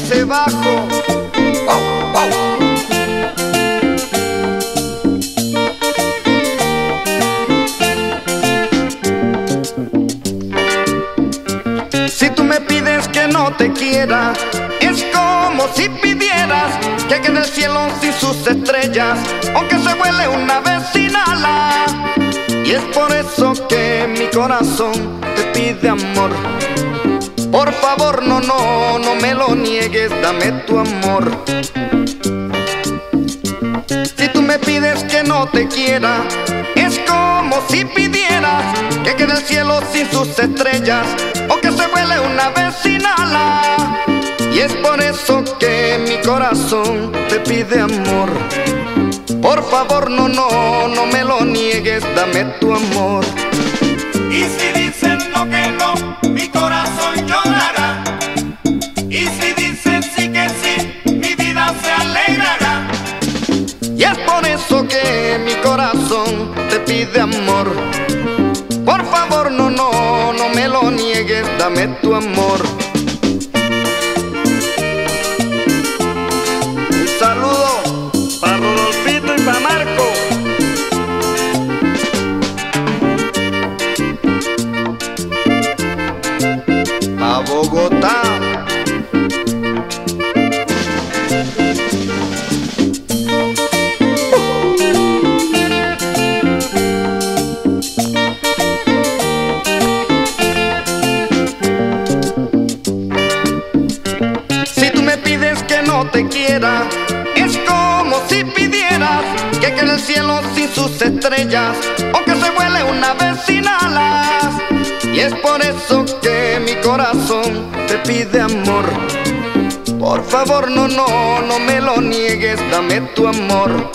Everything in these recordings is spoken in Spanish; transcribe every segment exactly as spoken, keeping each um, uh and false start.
ese bajo. Wow, wow. Si tú me pides que no te quiera, es como si pidieras que quede el cielo sin sus estrellas, o que se vuele una vez sin ala. Y es por eso que mi corazón te pide amor. Por favor, no, no, no me lo niegues, dame tu amor. Si tú me pides que no te quiera, es como si pidieras que quede el cielo sin sus estrellas, o que se vuele una vez sin ala. Y es por eso que mi corazón te pide amor. Por favor, no, no, no me lo niegues, dame tu amor. Y si dicen no que no, mi corazón llorará. Y si dicen sí que sí, mi vida se alegrará. Y es por eso que mi corazón te pide amor. Por favor, no, no, no me lo niegues, dame tu amor. Un saludo para Rodolfito y para Marco. A Bogotá. Si tú me pides que no te quiera, es como si pidieras que quede el cielo sin sus estrellas, o que se vuele una vez sin alas. Y es por eso que mi corazón te pide amor. Por favor, no, no, no me lo niegues, dame tu amor.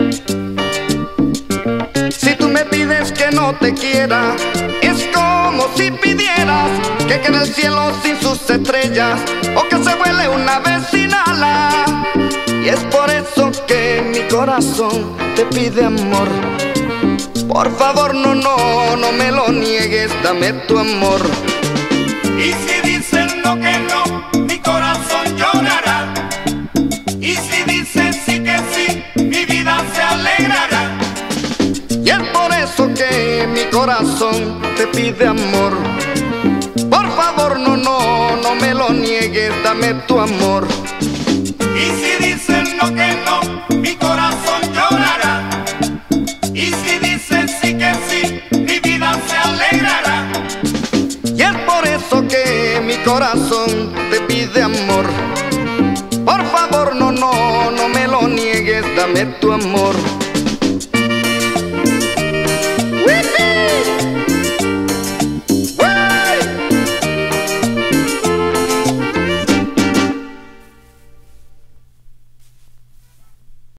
Si tú me pides que no te quiera, es como si pidieras que quede el cielo sin sus estrellas, o que se vuele una vez sin alas. Y es por eso que mi corazón te pide amor. Por favor, no, no, no me lo niegues, dame tu amor. Y si dicen no que no, mi corazón llorará. Y si dicen sí que sí, mi vida se alegrará. Y es por eso que mi corazón te pide amor. Por favor, no, no, no me lo niegues, dame tu amor. Y si dicen no que no, mi corazón llorará. Y si dicen sí que sí, mi vida se alegrará. Y es por eso que mi corazón te pide amor. Por favor, no, no, no me lo niegues, dame tu amor.